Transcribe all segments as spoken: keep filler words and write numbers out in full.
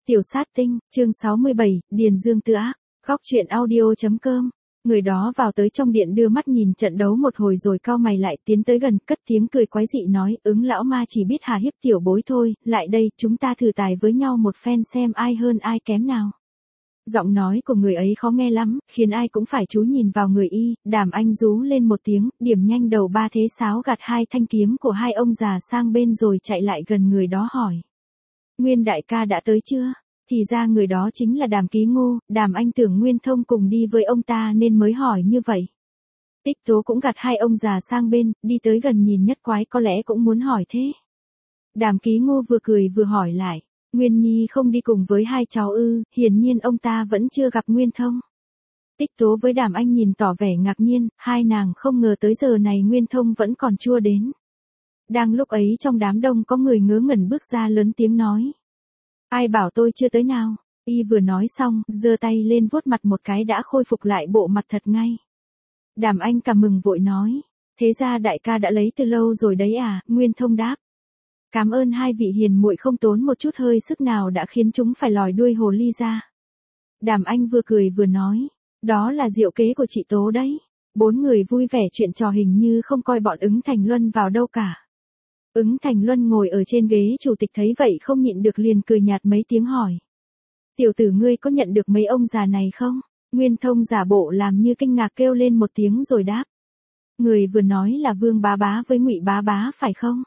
Tiểu sát tinh, chương sáu mươi bảy, Điền Dương tự ác, góc truyện audio.com. Người đó vào tới trong điện đưa mắt nhìn trận đấu một hồi rồi cau mày lại tiến tới gần, cất tiếng cười quái dị nói, ứng lão ma chỉ biết hà hiếp tiểu bối thôi, lại đây, chúng ta thử tài với nhau một phen xem ai hơn ai kém nào. Giọng nói của người ấy khó nghe lắm, khiến ai cũng phải chú nhìn vào người y, Đàm Anh rú lên một tiếng, điểm nhanh đầu ba thế sáo gạt hai thanh kiếm của hai ông già sang bên rồi chạy lại gần người đó hỏi. Nguyên đại ca đã tới chưa? Thì ra người đó chính là Đàm Ký Ngô, Đàm Anh tưởng Nguyên Thông cùng đi với ông ta nên mới hỏi như vậy. Tích Tố cũng gạt hai ông già sang bên, đi tới gần nhìn Nhất Quái có lẽ cũng muốn hỏi thế. Đàm Ký Ngô vừa cười vừa hỏi lại, Nguyên Nhi không đi cùng với hai cháu ư? Hiển nhiên ông ta vẫn chưa gặp Nguyên Thông. Tích Tố với Đàm Anh nhìn tỏ vẻ ngạc nhiên, hai nàng không ngờ tới giờ này Nguyên Thông vẫn còn chưa đến. Đang lúc ấy trong đám đông có người ngớ ngẩn bước ra lớn tiếng nói. Ai bảo tôi chưa tới nào? Y vừa nói xong, giơ tay lên vuốt mặt một cái đã khôi phục lại bộ mặt thật ngay. Đàm Anh cảm mừng vội nói. Thế ra đại ca đã lấy từ lâu rồi đấy à? Nguyên Thông đáp. Cảm ơn hai vị hiền muội không tốn một chút hơi sức nào đã khiến chúng phải lòi đuôi hồ ly ra. Đàm Anh vừa cười vừa nói. Đó là diệu kế của chị Tố đấy. Bốn người vui vẻ chuyện trò hình như không coi bọn Ứng Thành Luân vào đâu cả. Ứng Thành Luân ngồi ở trên ghế chủ tịch thấy vậy không nhịn được liền cười nhạt mấy tiếng hỏi. Tiểu tử ngươi có nhận được mấy ông già này không? Nguyên Thông giả bộ làm như kinh ngạc kêu lên một tiếng rồi đáp. Người vừa nói là Vương Bá Bá với Ngụy Bá Bá phải không?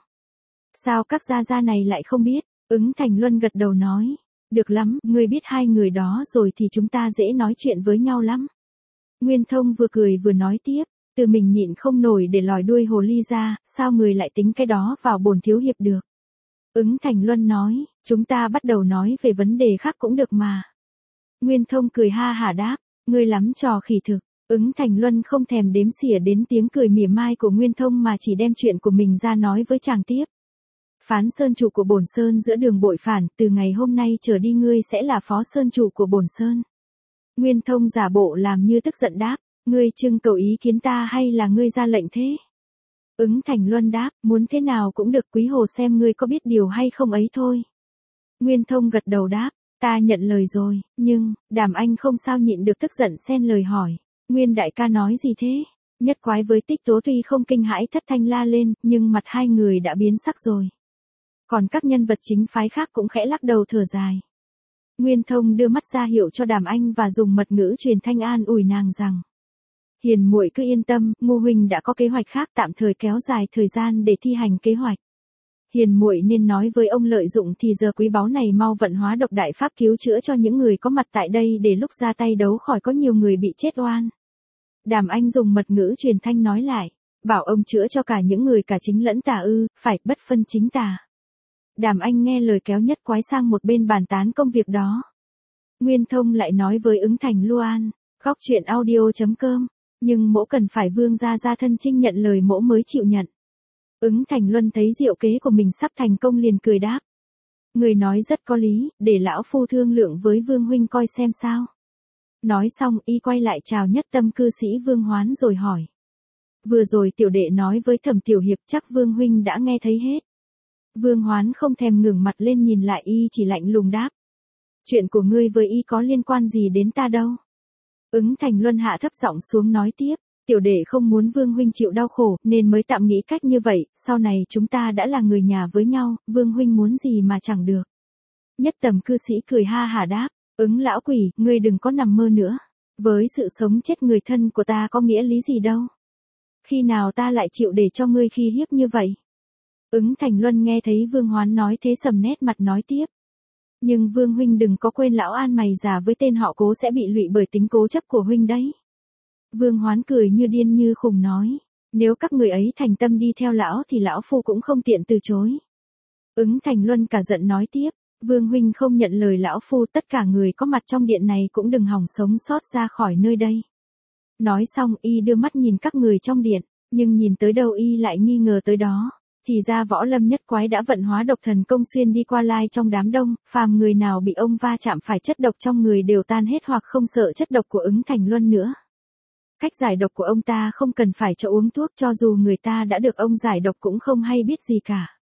Sao các gia gia này lại không biết? Ứng Thành Luân gật đầu nói. Được lắm, ngươi biết hai người đó rồi thì chúng ta dễ nói chuyện với nhau lắm. Nguyên Thông vừa cười vừa nói tiếp. Từ mình nhịn không nổi để lòi đuôi hồ ly ra, sao người lại tính cái đó vào bổn thiếu hiệp được? Ứng Thành Luân nói, chúng ta bắt đầu nói về vấn đề khác cũng được mà. Nguyên Thông cười ha hả đáp, ngươi lắm trò khỉ thực. Ứng Thành Luân không thèm đếm xỉa đến tiếng cười mỉa mai của Nguyên Thông mà chỉ đem chuyện của mình ra nói với chàng tiếp. Phán sơn chủ của bổn sơn giữa đường bội phản, từ ngày hôm nay trở đi ngươi sẽ là phó sơn chủ của bổn sơn. Nguyên Thông giả bộ làm như tức giận đáp. Ngươi trưng cầu ý kiến ta hay là ngươi ra lệnh thế? Ứng Thành Luân đáp, muốn thế nào cũng được, quý hồ xem ngươi có biết điều hay không ấy thôi. Nguyên Thông gật đầu đáp, ta nhận lời rồi, nhưng, Đàm Anh không sao nhịn được tức giận xen lời hỏi. Nguyên đại ca nói gì thế? Nhất Quái với Tích Tố tuy không kinh hãi thất thanh la lên, nhưng mặt hai người đã biến sắc rồi. Còn các nhân vật chính phái khác cũng khẽ lắc đầu thở dài. Nguyên Thông đưa mắt ra hiệu cho Đàm Anh và dùng mật ngữ truyền thanh an ủi nàng rằng. Hiền muội cứ yên tâm, Ngô huynh đã có kế hoạch khác tạm thời kéo dài thời gian để thi hành kế hoạch. Hiền muội nên nói với ông lợi dụng thì giờ quý báu này mau vận hóa độc đại pháp cứu chữa cho những người có mặt tại đây để lúc ra tay đấu khỏi có nhiều người bị chết oan. Đàm Anh dùng mật ngữ truyền thanh nói lại, bảo ông chữa cho cả những người cả chính lẫn tà ư, phải bất phân chính tà. Đàm Anh nghe lời kéo Nhất Quái sang một bên bàn tán công việc đó. Nguyên Thông lại nói với Ứng Thành Luan, góc truyện audio.com. Nhưng mỗ cần phải vương gia gia thân trinh nhận lời mỗ mới chịu nhận. Ứng Thành Luân thấy diệu kế của mình sắp thành công liền cười đáp. Người nói rất có lý, để lão phu thương lượng với Vương huynh coi xem sao. Nói xong y quay lại chào nhất tâm cư sĩ Vương Hoán rồi hỏi. Vừa rồi tiểu đệ nói với Thẩm tiểu hiệp chắc Vương huynh đã nghe thấy hết. Vương Hoán không thèm ngẩng mặt lên nhìn lại y chỉ lạnh lùng đáp. Chuyện của ngươi với y có liên quan gì đến ta đâu. Ứng Thành Luân hạ thấp giọng xuống nói tiếp, tiểu đệ không muốn Vương huynh chịu đau khổ, nên mới tạm nghĩ cách như vậy, sau này chúng ta đã là người nhà với nhau, Vương huynh muốn gì mà chẳng được. Nhất tầm cư sĩ cười ha hả đáp, Ứng lão quỷ, ngươi đừng có nằm mơ nữa, với sự sống chết người thân của ta có nghĩa lý gì đâu. Khi nào ta lại chịu để cho ngươi khi hiếp như vậy? Ứng Thành Luân nghe thấy Vương Hoán nói thế sầm nét mặt nói tiếp. Nhưng Vương huynh đừng có quên lão An mày già với tên họ Cố sẽ bị lụy bởi tính cố chấp của huynh đấy. Vương Hoán cười như điên như khùng nói, nếu các người ấy thành tâm đi theo lão thì lão phu cũng không tiện từ chối. Ứng Thành Luân cả giận nói tiếp, Vương huynh không nhận lời lão phu, tất cả người có mặt trong điện này cũng đừng hòng sống sót ra khỏi nơi đây. Nói xong y đưa mắt nhìn các người trong điện, nhưng nhìn tới đâu y lại nghi ngờ tới đó. Thì ra Võ Lâm Nhất Quái đã vận hóa độc thần công xuyên đi qua lai trong đám đông, phàm người nào bị ông va chạm phải chất độc trong người đều tan hết hoặc không sợ chất độc của Ứng Thành Luân nữa. Cách giải độc của ông ta không cần phải cho uống thuốc, cho dù người ta đã được ông giải độc cũng không hay biết gì cả.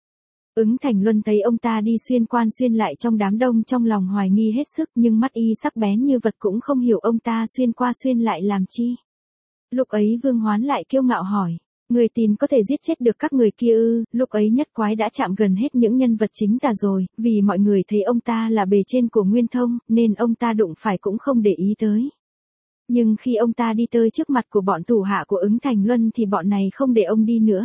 Ứng Thành Luân thấy ông ta đi xuyên quan xuyên lại trong đám đông trong lòng hoài nghi hết sức nhưng mắt y sắc bén như vật cũng không hiểu ông ta xuyên qua xuyên lại làm chi. Lúc ấy Vương Hoán lại kiêu ngạo hỏi, người tin có thể giết chết được các người kia ư? Lúc ấy Nhất Quái đã chạm gần hết những nhân vật chính tà rồi, vì mọi người thấy ông ta là bề trên của Nguyên Thông, nên ông ta đụng phải cũng không để ý tới. Nhưng khi ông ta đi tới trước mặt của bọn thủ hạ của Ứng Thành Luân thì bọn này không để ông đi nữa.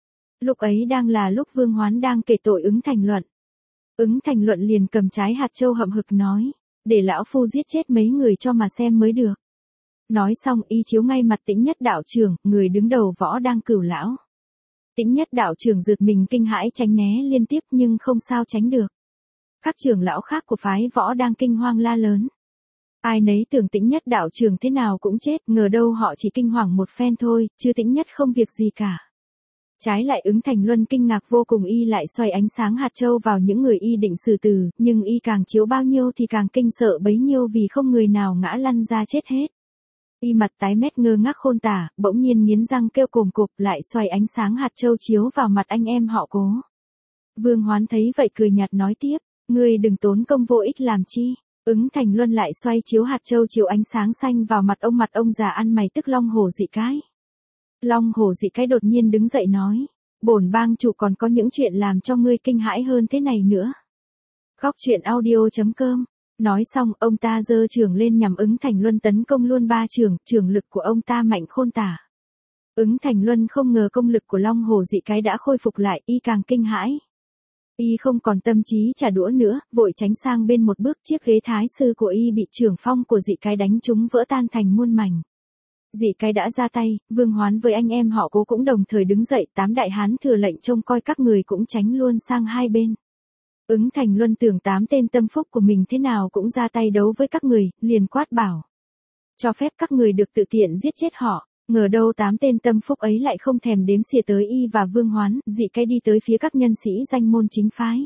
Lúc ấy đang là lúc Vương Hoán đang kể tội Ứng Thành Luận. Ứng Thành Luận liền cầm trái hạt châu hậm hực nói, để lão phu giết chết mấy người cho mà xem mới được. Nói xong y chiếu ngay mặt Tĩnh Nhất đạo trưởng, người đứng đầu võ đang cửu lão. Tĩnh Nhất đạo trưởng giật mình kinh hãi tránh né liên tiếp nhưng không sao tránh được. Các trưởng lão khác của phái võ đang kinh hoang la lớn. Ai nấy tưởng Tĩnh Nhất đạo trưởng thế nào cũng chết, ngờ đâu họ chỉ kinh hoàng một phen thôi, chứ Tĩnh Nhất không việc gì cả. Trái lại Ứng Thành Luân kinh ngạc vô cùng, y lại xoay ánh sáng hạt châu vào những người y định xử tử, nhưng y càng chiếu bao nhiêu thì càng kinh sợ bấy nhiêu vì không người nào ngã lăn ra chết hết. Y mặt tái mét ngơ ngác khôn tả, bỗng nhiên nghiến răng kêu cồm cộp lại xoay ánh sáng hạt châu chiếu vào mặt anh em họ Cố. Vương Hoán thấy vậy cười nhạt nói tiếp, ngươi đừng tốn công vô ích làm chi. Ứng Thành Luân lại xoay chiếu hạt châu chiếu ánh sáng xanh vào mặt ông mặt ông già ăn mày tức Long Hổ Dị Cái. Long Hổ Dị Cái đột nhiên đứng dậy nói, bổn bang chủ còn có những chuyện làm cho ngươi kinh hãi hơn thế này nữa. Góc truyện audio chấm com. Nói xong ông ta giơ trường lên nhằm Ứng Thành Luân tấn công luôn ba trường, trường lực của ông ta mạnh khôn tả. Ứng Thành Luân không ngờ công lực của Long Hổ Dị Cái đã khôi phục lại, y càng kinh hãi. Y không còn tâm trí trả đũa nữa, vội tránh sang bên một bước, chiếc ghế thái sư của y bị trưởng phong của Dị Cái đánh trúng vỡ tan thành muôn mảnh. Dị Cái đã ra tay, Vương Hoán với anh em họ Cố cũng đồng thời đứng dậy, tám đại hán thừa lệnh trông coi các người cũng tránh luôn sang hai bên. Ứng Thành Luân tưởng tám tên tâm phúc của mình thế nào cũng ra tay đấu với các người, liền quát bảo. Cho phép các người được tự tiện giết chết họ, ngờ đâu tám tên tâm phúc ấy lại không thèm đếm xỉa tới y và Vương Hoán, Dị Cái đi tới phía các nhân sĩ danh môn chính phái.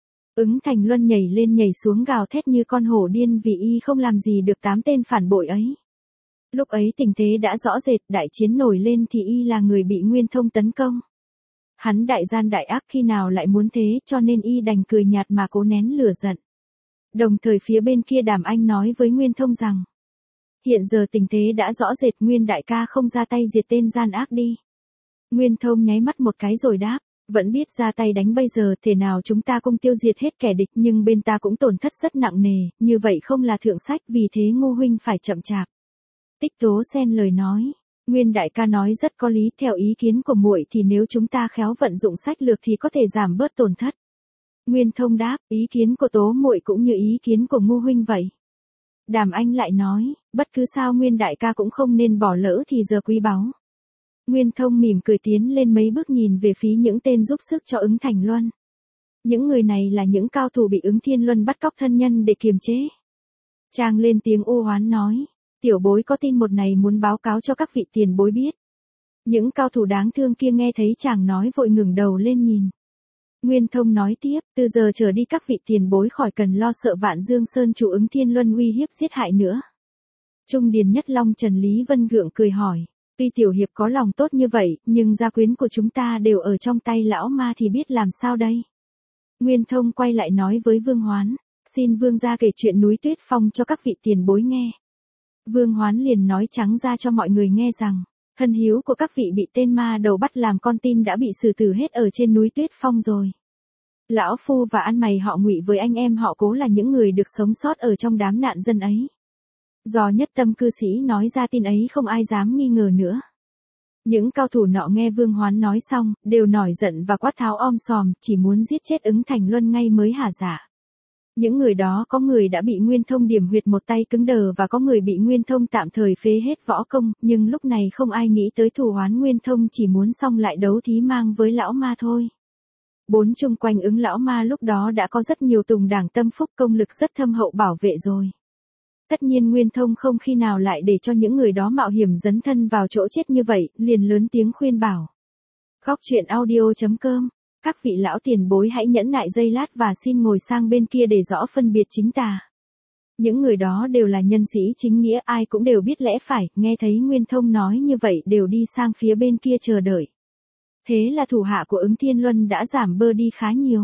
Ứng Thành Luân nhảy lên nhảy xuống gào thét như con hổ điên vì y không làm gì được tám tên phản bội ấy. Lúc ấy tình thế đã rõ rệt, đại chiến nổi lên thì y là người bị Nguyên Thông tấn công. Hắn đại gian đại ác khi nào lại muốn thế, cho nên y đành cười nhạt mà cố nén lửa giận. Đồng thời phía bên kia Đàm Anh nói với Nguyên Thông rằng, hiện giờ tình thế đã rõ rệt, Nguyên đại ca không ra tay diệt tên gian ác đi. Nguyên Thông nháy mắt một cái rồi đáp, vẫn biết ra tay đánh bây giờ thể nào chúng ta cũng tiêu diệt hết kẻ địch, nhưng bên ta cũng tổn thất rất nặng nề, như vậy không là thượng sách, vì thế Ngô huynh phải chậm chạp. Tích Tố xen lời nói, Nguyên đại ca nói rất có lý, theo ý kiến của muội thì nếu chúng ta khéo vận dụng sách lược thì có thể giảm bớt tổn thất. Nguyên Thông đáp, ý kiến của Tố muội cũng như ý kiến của Ngô huynh vậy. Đàm Anh lại nói, bất cứ sao Nguyên đại ca cũng không nên bỏ lỡ thì giờ quý báu. Nguyên Thông mỉm cười tiến lên mấy bước nhìn về phía những tên giúp sức cho Ứng Thành Luân. Những người này là những cao thủ bị Ứng Thiên Luân bắt cóc thân nhân để kiềm chế. Chàng lên tiếng ô oán nói, tiểu bối có tin một này muốn báo cáo cho các vị tiền bối biết. Những cao thủ đáng thương kia nghe thấy chàng nói vội ngẩng đầu lên nhìn. Nguyên Thông nói tiếp, từ giờ trở đi các vị tiền bối khỏi cần lo sợ Vạn Dương Sơn chủ Ứng Thiên Luân uy hiếp giết hại nữa. Trung Điền Nhất Long Trần Lý Vân gượng cười hỏi, tuy tiểu hiệp có lòng tốt như vậy, nhưng gia quyến của chúng ta đều ở trong tay lão ma thì biết làm sao đây. Nguyên Thông quay lại nói với Vương Hoán, xin Vương gia kể chuyện núi Tuyết Phong cho các vị tiền bối nghe. Vương Hoán liền nói trắng ra cho mọi người nghe rằng, thân hiếu của các vị bị tên ma đầu bắt làm con tin đã bị xử tử hết ở trên núi Tuyết Phong rồi. Lão phu và ăn mày họ Ngụy với anh em họ Cố là những người được sống sót ở trong đám nạn dân ấy. Do nhất tâm cư sĩ nói ra tin ấy không ai dám nghi ngờ nữa. Những cao thủ nọ nghe Vương Hoán nói xong, đều nổi giận và quát tháo om sòm, chỉ muốn giết chết Ứng Thành Luân ngay mới hả dạ. Những người đó có người đã bị Nguyên Thông điểm huyệt một tay cứng đờ và có người bị Nguyên Thông tạm thời phế hết võ công, nhưng lúc này không ai nghĩ tới thù oán Nguyên Thông chỉ muốn xong lại đấu thí mang với lão ma thôi. Bốn chung quanh Ứng lão ma lúc đó đã có rất nhiều tùng đảng tâm phúc công lực rất thâm hậu bảo vệ rồi. Tất nhiên Nguyên Thông không khi nào lại để cho những người đó mạo hiểm dấn thân vào chỗ chết như vậy, liền lớn tiếng khuyên bảo. Góc truyện audio chấm com. Các vị lão tiền bối hãy nhẫn nại giây lát và xin ngồi sang bên kia để rõ phân biệt chính tà. Những người đó đều là nhân sĩ chính nghĩa, ai cũng đều biết lẽ phải, nghe thấy Nguyên Thông nói như vậy đều đi sang phía bên kia chờ đợi. Thế là thủ hạ của Ứng Thiên Luân đã giảm bơ đi khá nhiều.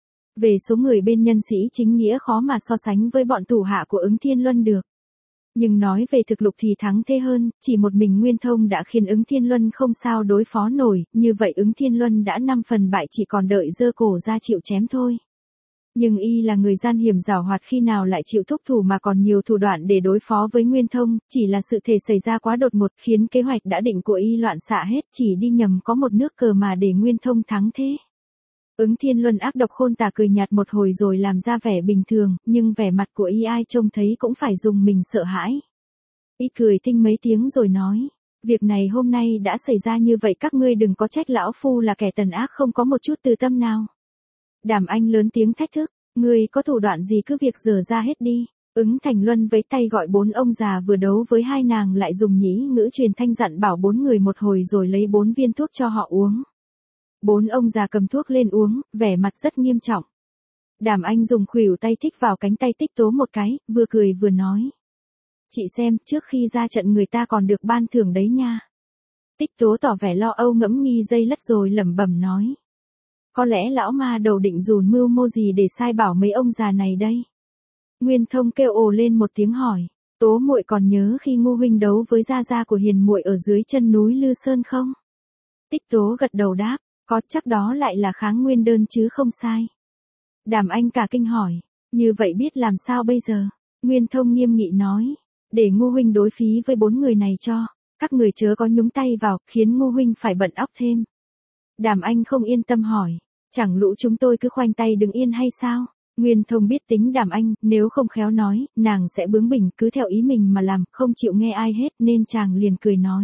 Về số người bên nhân sĩ chính nghĩa khó mà so sánh với bọn thủ hạ của Ứng Thiên Luân được. Nhưng nói về thực lực thì thắng thế hơn, chỉ một mình Nguyên Thông đã khiến Ứng Thiên Luân không sao đối phó nổi, như vậy Ứng Thiên Luân đã năm phần bại, chỉ còn đợi giơ cổ ra chịu chém thôi. Nhưng y là người gian hiểm giảo hoạt, khi nào lại chịu thúc thủ mà còn nhiều thủ đoạn để đối phó với Nguyên Thông, chỉ là sự thể xảy ra quá đột ngột khiến kế hoạch đã định của y loạn xạ hết, chỉ đi nhầm có một nước cờ mà để Nguyên Thông thắng thế. Ứng Thiên Luân ác độc khôn tả cười nhạt một hồi rồi làm ra vẻ bình thường, nhưng vẻ mặt của y ai trông thấy cũng phải dùng mình sợ hãi. Y cười tinh mấy tiếng rồi nói, việc này hôm nay đã xảy ra như vậy, các ngươi đừng có trách lão phu là kẻ tàn ác không có một chút từ tâm nào. Đàm Anh lớn tiếng thách thức, ngươi có thủ đoạn gì cứ việc dở ra hết đi. Ứng Thành Luân với tay gọi bốn ông già vừa đấu với hai nàng, lại dùng nhĩ ngữ truyền thanh dặn bảo bốn người một hồi rồi lấy bốn viên thuốc cho họ uống. Bốn ông già cầm thuốc lên uống, vẻ mặt rất nghiêm trọng. Đàm Anh dùng khuỷu tay thích vào cánh tay Tích Tố một cái, vừa cười vừa nói. Chị xem, trước khi ra trận người ta còn được ban thưởng đấy nha. Tích Tố tỏ vẻ lo âu ngẫm nghi giây lát rồi lẩm bẩm nói. Có lẽ lão ma đầu định dùn mưu mô gì để sai bảo mấy ông già này đây. Nguyên Thông kêu ồ lên một tiếng hỏi, Tố muội còn nhớ khi Ngô huynh đấu với gia gia của Hiền muội ở dưới chân núi Lư Sơn không? Tích Tố gật đầu đáp, có, chắc đó lại là kháng nguyên đơn chứ không sai. Đàm Anh cả kinh hỏi, như vậy biết làm sao bây giờ? Nguyên Thông nghiêm nghị nói, để Ngô huynh đối phí với bốn người này cho, các người chớ có nhúng tay vào, khiến Ngô huynh phải bận óc thêm. Đàm Anh không yên tâm hỏi, chẳng lũ chúng tôi cứ khoanh tay đứng yên hay sao? Nguyên Thông biết tính Đàm Anh, nếu không khéo nói, nàng sẽ bướng bỉnh cứ theo ý mình mà làm, không chịu nghe ai hết, nên chàng liền cười nói.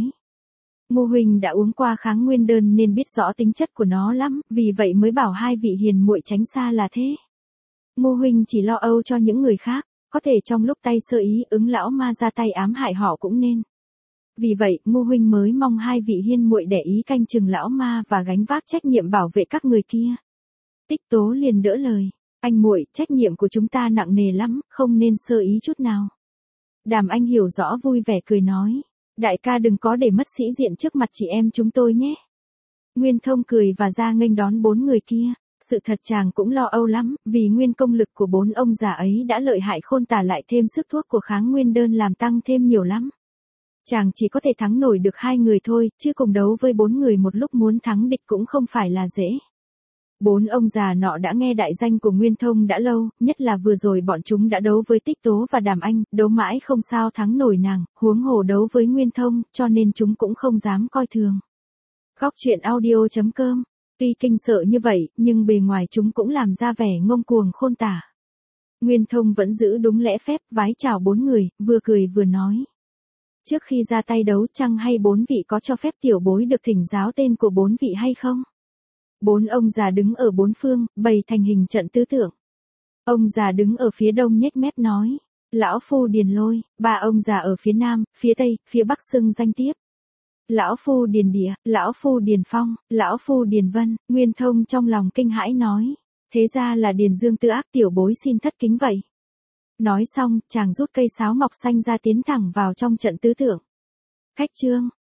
Ngô huynh đã uống qua kháng nguyên đơn nên biết rõ tính chất của nó lắm, vì vậy mới bảo hai vị hiền muội tránh xa là thế. Ngô huynh chỉ lo âu cho những người khác, có thể trong lúc tay sơ ý Ứng lão ma ra tay ám hại họ cũng nên. Vì vậy, Ngô huynh mới mong hai vị hiên muội để ý canh chừng lão ma và gánh vác trách nhiệm bảo vệ các người kia. Tích Tố liền đỡ lời, anh muội, trách nhiệm của chúng ta nặng nề lắm, không nên sơ ý chút nào. Đàm Anh hiểu rõ vui vẻ cười nói, đại ca đừng có để mất sĩ diện trước mặt chị em chúng tôi nhé. Nguyên Thông cười và ra nghênh đón bốn người kia. Sự thật chàng cũng lo âu lắm, vì nguyên công lực của bốn ông già ấy đã lợi hại khôn tả, lại thêm sức thuốc của kháng nguyên đơn làm tăng thêm nhiều lắm. Chàng chỉ có thể thắng nổi được hai người thôi, chứ cùng đấu với bốn người một lúc muốn thắng địch cũng không phải là dễ. Bốn ông già nọ đã nghe đại danh của Nguyên Thông đã lâu, nhất là vừa rồi bọn chúng đã đấu với Tích Tố và Đàm Anh, đấu mãi không sao thắng nổi nàng, huống hồ đấu với Nguyên Thông, cho nên chúng cũng không dám coi thường. Góc truyện audio chấm com. Tuy kinh sợ như vậy, nhưng bề ngoài chúng cũng làm ra vẻ ngông cuồng khôn tả. Nguyên Thông vẫn giữ đúng lễ phép, vái chào bốn người, vừa cười vừa nói. Trước khi ra tay đấu chăng hay bốn vị có cho phép tiểu bối được thỉnh giáo tên của bốn vị hay không? Bốn ông già đứng ở bốn phương, bày thành hình trận tứ tượng. Ông già đứng ở phía đông nhếch mép nói, lão phu Điền Lôi. Ba ông già ở phía nam, phía tây, phía bắc xưng danh tiếp. Lão phu Điền Địa, lão phu Điền Phong, lão phu Điền Vân. Nguyên Thông trong lòng kinh hãi nói, thế ra là Điền Dương Tư Ác, tiểu bối xin thất kính vậy. Nói xong, chàng rút cây sáo ngọc xanh ra tiến thẳng vào trong trận tứ tượng. Khách trương,